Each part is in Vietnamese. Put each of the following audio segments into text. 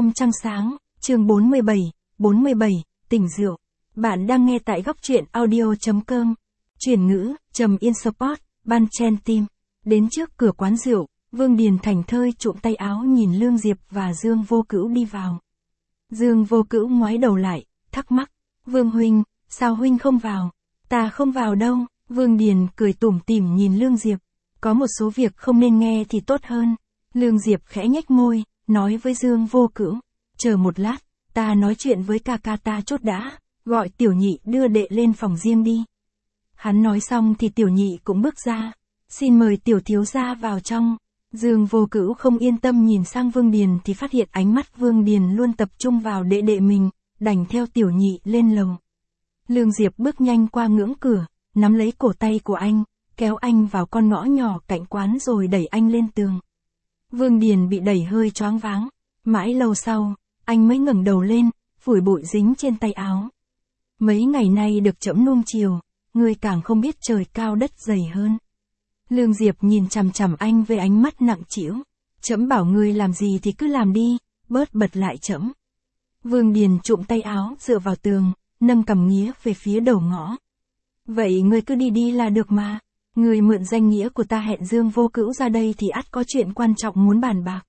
Hôm trăng sáng, chương 47, tỉnh rượu. Bạn đang nghe tại góc truyện audio.com. Chuyển ngữ, trầm yên support, ban chen team. Đến trước cửa quán rượu, Vương Điền thảnh thơi trụm tay áo nhìn Lương Diệp và Dương Vô Cữu đi vào. Dương Vô Cữu ngoái đầu lại, thắc mắc. Vương huynh, sao huynh không vào? Ta không vào đâu. Vương Điền cười tủm tỉm nhìn Lương Diệp. Có một số việc không nên nghe thì tốt hơn. Lương Diệp khẽ nhếch môi, nói với Dương Vô Cữu. Chờ một lát, ta nói chuyện với ca ca ta chốt đã, gọi Tiểu Nhị đưa đệ lên phòng riêng đi. Hắn nói xong thì Tiểu Nhị cũng bước ra. Xin mời Tiểu thiếu gia vào trong. Dương Vô Cữu không yên tâm nhìn sang Vương Điền thì phát hiện ánh mắt Vương Điền luôn tập trung vào đệ đệ mình, đành theo Tiểu Nhị lên lầu. Lương Diệp bước nhanh qua ngưỡng cửa, nắm lấy cổ tay của anh, kéo anh vào con ngõ nhỏ cạnh quán rồi đẩy anh lên tường. Vương Điền bị đẩy hơi choáng váng, mãi lâu sau, anh mới ngẩng đầu lên, phủi bụi dính trên tay áo. Mấy ngày nay được trẫm nuông chiều, ngươi càng không biết trời cao đất dày hơn. Lương Diệp nhìn chằm chằm anh với ánh mắt nặng trĩu. Trẫm bảo ngươi làm gì thì cứ làm đi, bớt bật lại trẫm. Vương Điền trụm tay áo dựa vào tường, nâng cằm nghía về phía đầu ngõ. Vậy ngươi cứ đi đi là được mà. Ngươi mượn danh nghĩa của ta hẹn Dương Vô Cữu ra đây thì ắt có chuyện quan trọng muốn bàn bạc.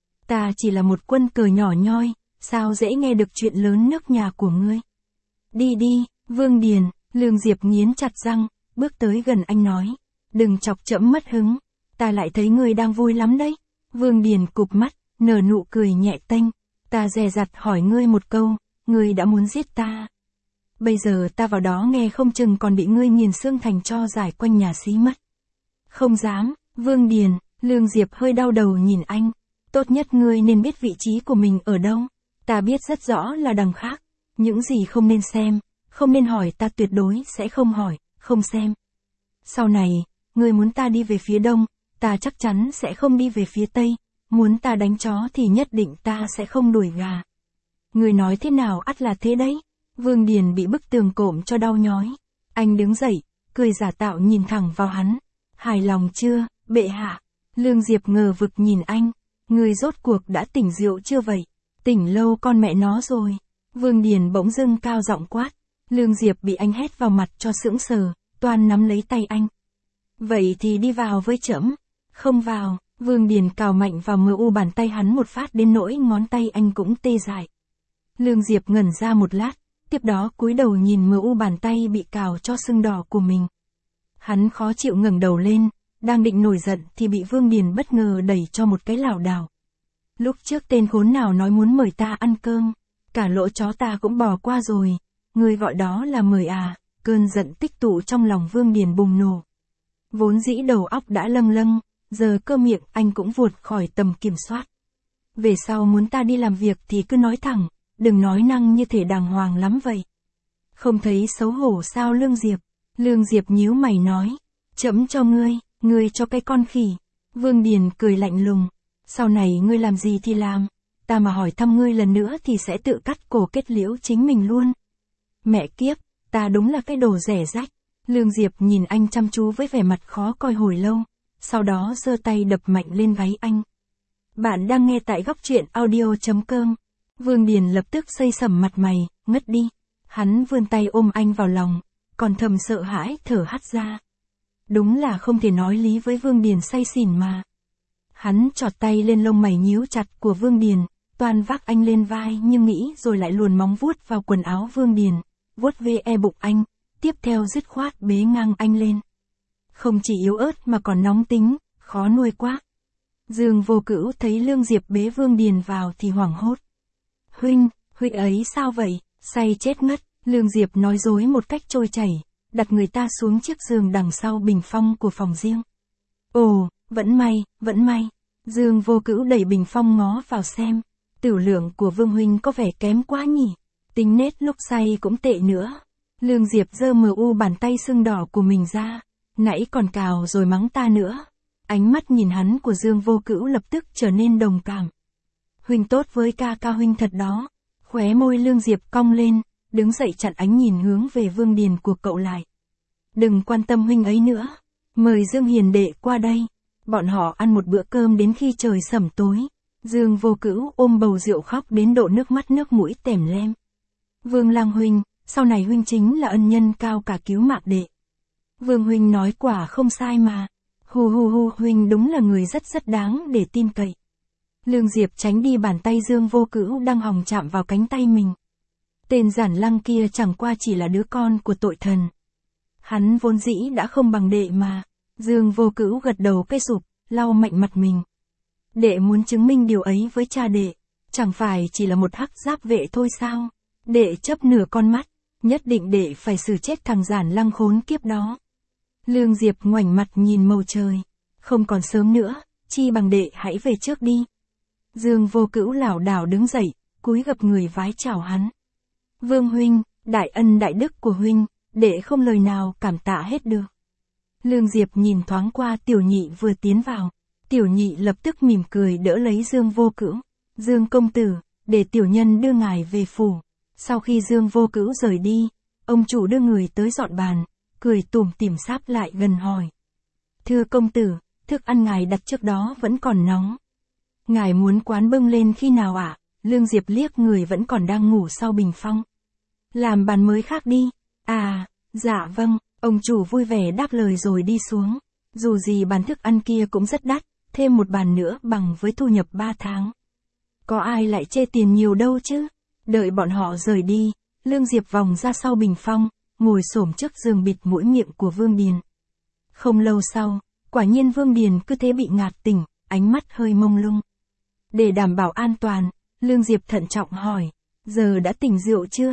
Ta chỉ là một quân cờ nhỏ nhoi, sao dễ nghe được chuyện lớn nước nhà của ngươi. Đi đi, Vương Điền. Lương Diệp nghiến chặt răng, bước tới gần anh nói. Đừng chọc trẫm mất hứng, ta lại thấy ngươi đang vui lắm đấy. Vương Điền cụp mắt, nở nụ cười nhẹ tênh. Ta dè dặt hỏi ngươi một câu, ngươi đã muốn giết ta. Bây giờ ta vào đó nghe không chừng còn bị ngươi nghiền xương thành tro giải quanh nhà xí mất. Không dám, Vương Điền. Lương Diệp hơi đau đầu nhìn anh. Tốt nhất ngươi nên biết vị trí của mình ở đâu. Ta biết rất rõ là đằng khác. Những gì không nên xem, không nên hỏi ta tuyệt đối sẽ không hỏi, không xem. Sau này, ngươi muốn ta đi về phía đông, ta chắc chắn sẽ không đi về phía tây. Muốn ta đánh chó thì nhất định ta sẽ không đuổi gà. Ngươi nói thế nào ắt là thế đấy. Vương Điền bị bức tường cộm cho đau nhói. Anh đứng dậy, cười giả tạo nhìn thẳng vào hắn. Hài lòng chưa, bệ hạ? Lương Diệp ngờ vực nhìn anh. Ngươi rốt cuộc đã tỉnh rượu chưa vậy? Tỉnh lâu con mẹ nó rồi. Vương Điền bỗng dưng cao giọng quát. Lương Diệp bị anh hét vào mặt cho sững sờ, toan nắm lấy tay anh. Vậy thì đi vào với trẫm. Không vào. Vương Điền cào mạnh vào mu bàn tay hắn một phát đến nỗi ngón tay anh cũng tê dại. Lương Diệp ngẩn ra một lát, tiếp đó cúi đầu nhìn mu bàn tay bị cào cho sưng đỏ của mình. Hắn khó chịu ngẩng đầu lên, đang định nổi giận thì bị Vương Điền bất ngờ đẩy cho một cái lảo đảo. Lúc trước tên khốn nào nói muốn mời ta ăn cơm, cả lỗ chó ta cũng bỏ qua rồi, ngươi gọi đó là mời à? Cơn giận tích tụ trong lòng Vương Điền bùng nổ. Vốn dĩ đầu óc đã lâng lâng, giờ cơ miệng anh cũng vụt khỏi tầm kiểm soát. Về sau muốn ta đi làm việc thì cứ nói thẳng, đừng nói năng như thể đàng hoàng lắm vậy. Không thấy xấu hổ sao Lương Diệp? Lương Diệp nhíu mày nói, trẫm cho ngươi cho cái con khỉ. Vương Điền cười lạnh lùng, sau này ngươi làm gì thì làm, ta mà hỏi thăm ngươi lần nữa thì sẽ tự cắt cổ kết liễu chính mình luôn. Mẹ kiếp, ta đúng là cái đồ rẻ rách. Lương Diệp nhìn anh chăm chú với vẻ mặt khó coi hồi lâu, sau đó giơ tay đập mạnh lên gáy anh. Bạn đang nghe tại góc truyện audio.com. Vương Điền lập tức xây sẩm mặt mày, ngất đi. Hắn vươn tay ôm anh vào lòng, còn thầm sợ hãi thở hắt ra. Đúng là không thể nói lý với Vương Điền say xỉn mà. Hắn chọt tay lên lông mày nhíu chặt của Vương Điền, toan vác anh lên vai nhưng nghĩ rồi lại luồn móng vuốt vào quần áo Vương Điền, vuốt ve bụng anh, tiếp theo dứt khoát bế ngang anh lên. Không chỉ yếu ớt mà còn nóng tính, khó nuôi quá. Dương Vô Cữu thấy Lương Diệp bế Vương Điền vào thì hoảng hốt. Huynh ấy sao vậy? Say chết ngất. Lương Diệp nói dối một cách trôi chảy, đặt người ta xuống chiếc giường đằng sau bình phong của phòng riêng. Ồ, vẫn may. Dương Vô Cữu đẩy bình phong ngó vào xem. Tửu lượng của Vương huynh có vẻ kém quá nhỉ. Tính nết lúc say cũng tệ nữa. Lương Diệp giơ mu bàn tay sưng đỏ của mình ra. Nãy còn cào rồi mắng ta nữa. Ánh mắt nhìn hắn của Dương Vô Cữu lập tức trở nên đồng cảm. Huynh tốt với ca ca huynh thật đó. Khóe môi Lương Diệp cong lên, đứng dậy chặn ánh nhìn hướng về Vương Điền của cậu lại. Đừng quan tâm huynh ấy nữa. Mời Dương hiền đệ qua đây. Bọn họ ăn một bữa cơm đến khi trời sẩm tối. Dương Vô Cữu ôm bầu rượu khóc đến độ nước mắt nước mũi tèm lem. Vương Lang huynh, sau này huynh chính là ân nhân cao cả cứu mạng đệ. Vương huynh nói quả không sai mà. Hu hu hu, huynh đúng là người rất đáng để tin cậy. Lương Diệp tránh đi bàn tay Dương Vô Cữu đang hòng chạm vào cánh tay mình. Tên Giản Lăng kia chẳng qua chỉ là đứa con của tội thần. Hắn vốn dĩ đã không bằng đệ mà. Dương Vô Cữu gật đầu cái sụp, lau mạnh mặt mình. Đệ muốn chứng minh điều ấy với cha đệ, chẳng phải chỉ là một hắc giáp vệ thôi sao? Đệ chấp nửa con mắt, nhất định đệ phải xử chết thằng Giản Lăng khốn kiếp đó. Lương Diệp ngoảnh mặt nhìn màu trời. Không còn sớm nữa, chi bằng đệ hãy về trước đi. Dương Vô Cữu lảo đảo đứng dậy, cúi gập người vái chào hắn. Vương huynh, đại ân đại đức của huynh, đệ không lời nào cảm tạ hết được. Lương Diệp nhìn thoáng qua Tiểu Nhị vừa tiến vào. Tiểu Nhị lập tức mỉm cười đỡ lấy Dương Vô Cữu. Dương công tử, để tiểu nhân đưa ngài về phủ. Sau khi Dương Vô Cữu rời đi, ông chủ đưa người tới dọn bàn, cười tủm tỉm sáp lại gần hỏi. Thưa công tử, thức ăn ngài đặt trước đó vẫn còn nóng. Ngài muốn quán bưng lên khi nào ạ? Lương Diệp liếc người vẫn còn đang ngủ sau bình phong. Làm bàn mới khác đi. À, dạ vâng, ông chủ vui vẻ đáp lời rồi đi xuống. Dù gì bàn thức ăn kia cũng rất đắt, thêm một bàn nữa bằng với thu nhập 3 tháng. Có ai lại chê tiền nhiều đâu chứ? Đợi bọn họ rời đi, Lương Diệp vòng ra sau bình phong, ngồi xổm trước giường bịt mũi miệng của Vương Điền. Không lâu sau, quả nhiên Vương Điền cứ thế bị ngạt tỉnh, ánh mắt hơi mông lung. Để đảm bảo an toàn, Lương Diệp thận trọng hỏi, giờ đã tỉnh rượu chưa?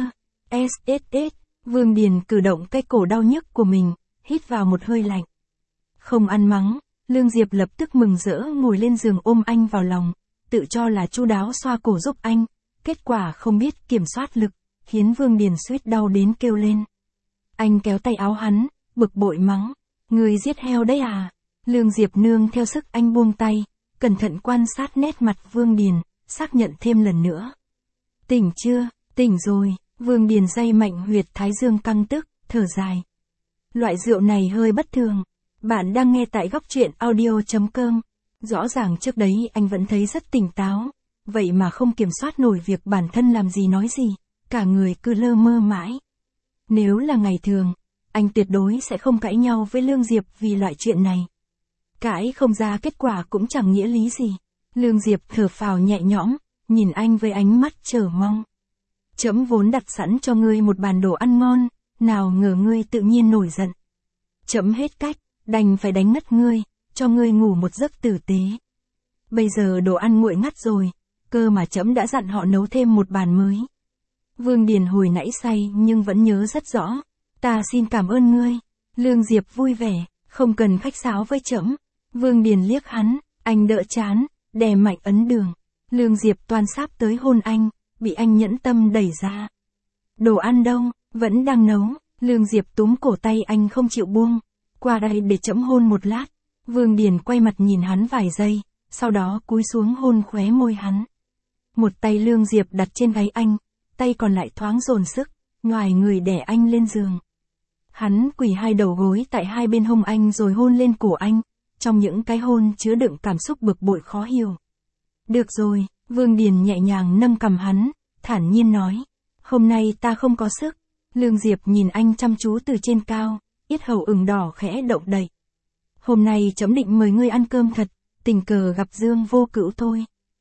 SSS, Vương Điền cử động cái cổ đau nhức của mình, hít vào một hơi lạnh. Không ăn mắng, Lương Diệp lập tức mừng rỡ ngồi lên giường ôm anh vào lòng, tự cho là chu đáo xoa cổ giúp anh, kết quả không biết kiểm soát lực, khiến Vương Điền suýt đau đến kêu lên. Anh kéo tay áo hắn, bực bội mắng, người giết heo đấy à? Lương Diệp nương theo sức anh buông tay, cẩn thận quan sát nét mặt Vương Điền, xác nhận thêm lần nữa. Tỉnh chưa? Tỉnh rồi. Vương Điền day mạnh huyệt thái dương căng tức, thở dài. Loại rượu này hơi bất thường. Bạn đang nghe tại góc truyện audio.com. Rõ ràng trước đấy anh vẫn thấy rất tỉnh táo, vậy mà không kiểm soát nổi việc bản thân làm gì nói gì, cả người cứ lơ mơ mãi. Nếu là ngày thường, anh tuyệt đối sẽ không cãi nhau với Lương Diệp vì loại chuyện này. Cãi không ra kết quả cũng chẳng nghĩa lý gì. Lương Diệp thở phào nhẹ nhõm, nhìn anh với ánh mắt chờ mong. Trẫm vốn đặt sẵn cho ngươi một bàn đồ ăn ngon, nào ngờ ngươi tự nhiên nổi giận. Trẫm hết cách, đành phải đánh ngất ngươi, cho ngươi ngủ một giấc tử tế. Bây giờ đồ ăn nguội ngắt rồi, cơ mà trẫm đã dặn họ nấu thêm một bàn mới. Vương Điền hồi nãy say nhưng vẫn nhớ rất rõ. Ta xin cảm ơn ngươi. Lương Diệp vui vẻ, không cần khách sáo với trẫm. Vương Điền liếc hắn, anh đỡ chán, đè mạnh ấn đường. Lương Diệp toan sáp tới hôn anh, bị anh nhẫn tâm đẩy ra. Đồ ăn đâu, vẫn đang nấu. Lương Diệp túm cổ tay anh không chịu buông. Qua đây để trẫm hôn một lát. Vương Điền quay mặt nhìn hắn vài giây, sau đó cúi xuống hôn khóe môi hắn. Một tay Lương Diệp đặt trên gáy anh, tay còn lại thoáng dồn sức, ngoài người đè anh lên giường. Hắn quỳ hai đầu gối tại hai bên hông anh rồi hôn lên cổ anh, trong những cái hôn chứa đựng cảm xúc bực bội khó hiểu. Được rồi, Vương Điền nhẹ nhàng nâng cằm hắn, thản nhiên nói, hôm nay ta không có sức. Lương Diệp nhìn anh chăm chú từ trên cao, yết hầu ửng đỏ khẽ động đậy. Hôm nay trẫm định mời ngươi ăn cơm thật, tình cờ gặp Dương Vô Cữu thôi.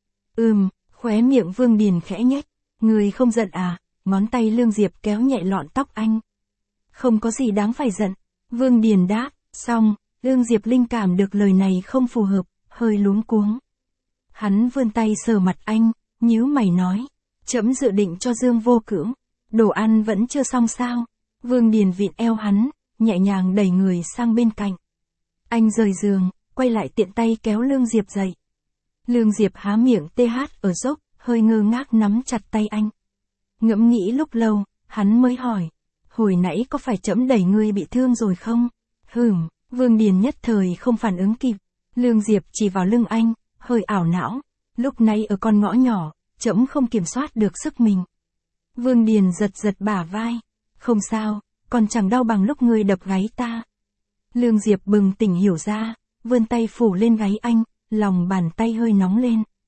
Khóe miệng Vương Điền khẽ nhếch, ngươi không giận à? Ngón tay Lương Diệp kéo nhẹ lọn tóc anh. Không có gì đáng phải giận. Vương Điền đáp, xong, Lương Diệp linh cảm được lời này không phù hợp, hơi luống cuống. Hắn vươn tay sờ mặt anh, nhíu mày nói, trẫm dự định cho Dương Vô Cữu, đồ ăn vẫn chưa xong sao? Vương Điền vịn eo hắn, nhẹ nhàng đẩy người sang bên cạnh. Anh rời giường, quay lại tiện tay kéo Lương Diệp dậy. Lương Diệp há miệng TH ở dốc, hơi ngơ ngác nắm chặt tay anh. Ngẫm nghĩ lúc lâu, hắn mới hỏi, hồi nãy có phải trẫm đẩy ngươi bị thương rồi không? Vương Điền nhất thời không phản ứng kịp. Lương Diệp chỉ vào lưng anh, hơi ảo não. Lúc này ở con ngõ nhỏ, trẫm không kiểm soát được sức mình. Vương Điền giật giật bả vai. Không sao, còn chẳng đau bằng lúc ngươi đập gáy ta. Lương Diệp bừng tỉnh hiểu ra, vươn tay phủ lên gáy anh, lòng bàn tay hơi nóng lên.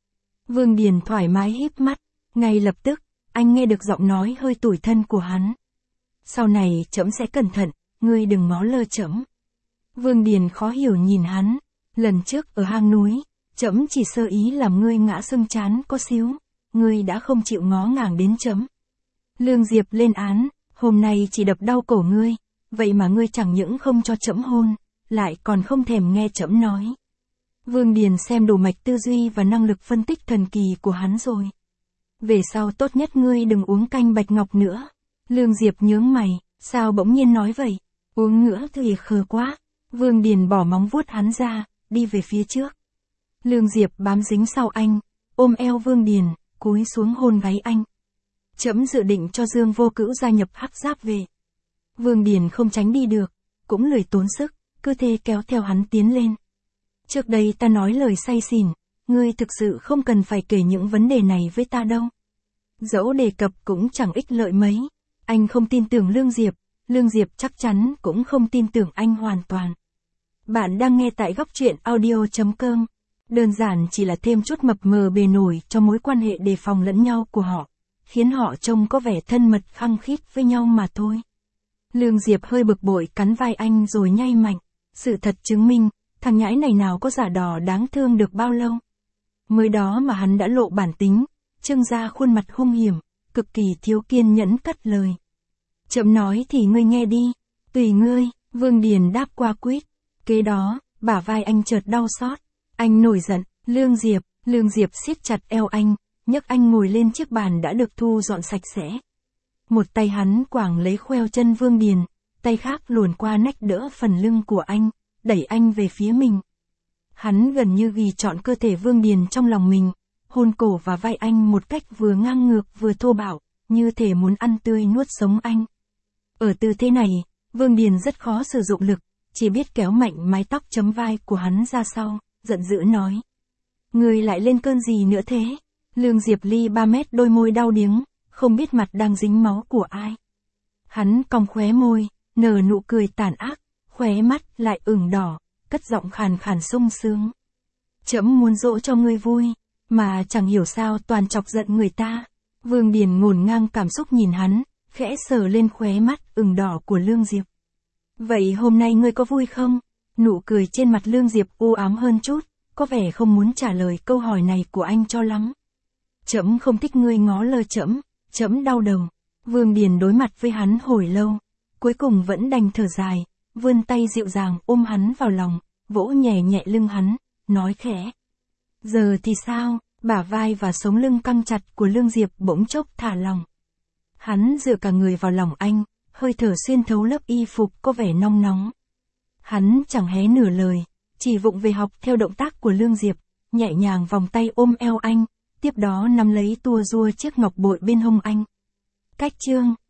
Vương Điền thoải mái híp mắt, ngay lập tức, anh nghe được giọng nói hơi tủi thân của hắn. Sau này trẫm sẽ cẩn thận, ngươi đừng ngó lơ trẫm. Vương Điền khó hiểu nhìn hắn, lần trước ở hang núi, trẫm chỉ sơ ý làm ngươi ngã sưng chán có xíu, ngươi đã không chịu ngó ngàng đến trẫm. Lương Diệp lên án, hôm nay chỉ đập đau cổ ngươi, vậy mà ngươi chẳng những không cho trẫm hôn, lại còn không thèm nghe trẫm nói. Vương Điền xem đủ mạch tư duy và năng lực phân tích thần kỳ của hắn rồi. Về sau tốt nhất ngươi đừng uống canh bạch ngọc nữa. Lương Diệp nhướng mày, sao bỗng nhiên nói vậy? Uống nữa thì khờ quá. Vương Điền bỏ móng vuốt hắn ra, đi về phía trước. Lương Diệp bám dính sau anh, ôm eo Vương Điền, cúi xuống hôn gáy anh. Trẫm dự định cho Dương Vô Cữu gia nhập Hắc Giáp về. Vương Điền không tránh đi được, cũng lười tốn sức, cứ thế kéo theo hắn tiến lên. Trước đây ta nói lời say xỉn, ngươi thực sự không cần phải kể những vấn đề này với ta đâu. Dẫu đề cập cũng chẳng ích lợi mấy. Anh không tin tưởng Lương Diệp chắc chắn cũng không tin tưởng anh hoàn toàn. Bạn đang nghe tại góc truyện audio.com. Đơn giản chỉ là thêm chút mập mờ bề nổi cho mối quan hệ đề phòng lẫn nhau của họ, khiến họ trông có vẻ thân mật khăng khít với nhau mà thôi. Lương Diệp hơi bực bội cắn vai anh rồi nhay mạnh. Sự thật chứng minh, thằng nhãi này nào có giả đò đáng thương được bao lâu. Mới đó mà hắn đã lộ bản tính, trưng ra khuôn mặt hung hiểm, cực kỳ thiếu kiên nhẫn cắt lời. Chậm nói thì ngươi nghe đi, tùy ngươi, Vương Điền đáp qua quýt. Kế đó, bả vai anh chợt đau xót. Anh nổi giận, Lương Diệp siết chặt eo anh, nhấc anh ngồi lên chiếc bàn đã được thu dọn sạch sẽ. Một tay hắn quàng lấy khoeo chân Vương Điền, tay khác luồn qua nách đỡ phần lưng của anh, đẩy anh về phía mình. Hắn gần như ghi trọn cơ thể Vương Điền trong lòng mình, hôn cổ và vai anh một cách vừa ngang ngược vừa thô bạo, như thể muốn ăn tươi nuốt sống anh. Ở tư thế này, Vương Điền rất khó sử dụng lực, chỉ biết kéo mạnh mái tóc chấm vai của hắn ra sau, giận dữ nói. Ngươi lại lên cơn gì nữa thế? Lương Diệp ly 3 mét đôi môi đau điếng, không biết mặt đang dính máu của ai. Hắn cong khóe môi, nở nụ cười tàn ác, khóe mắt lại ửng đỏ, cất giọng khàn khàn sung sướng. Trẫm muốn dỗ cho ngươi vui, mà chẳng hiểu sao toàn chọc giận người ta. Vương Điền ngổn ngang cảm xúc nhìn hắn, khẽ sờ lên khóe mắt ửng đỏ của Lương Diệp. Vậy hôm nay ngươi có vui không? Nụ cười trên mặt Lương Diệp u ám hơn chút, có vẻ không muốn trả lời câu hỏi này của anh cho lắm. Trẫm không thích ngươi ngó lơ trẫm đau đầu. Vương Điền đối mặt với hắn hồi lâu, cuối cùng vẫn đành thở dài, vươn tay dịu dàng ôm hắn vào lòng, vỗ nhẹ nhẹ lưng hắn, nói khẽ. Giờ thì sao? Bả vai và sống lưng căng chặt của Lương Diệp bỗng chốc thả lỏng. Hắn dựa cả người vào lòng anh, hơi thở xuyên thấu lớp y phục có vẻ nong nóng. Hắn chẳng hé nửa lời, chỉ vụng về học theo động tác của Lương Diệp, nhẹ nhàng vòng tay ôm eo anh, tiếp đó nắm lấy tua rua chiếc ngọc bội bên hông anh. Cách chương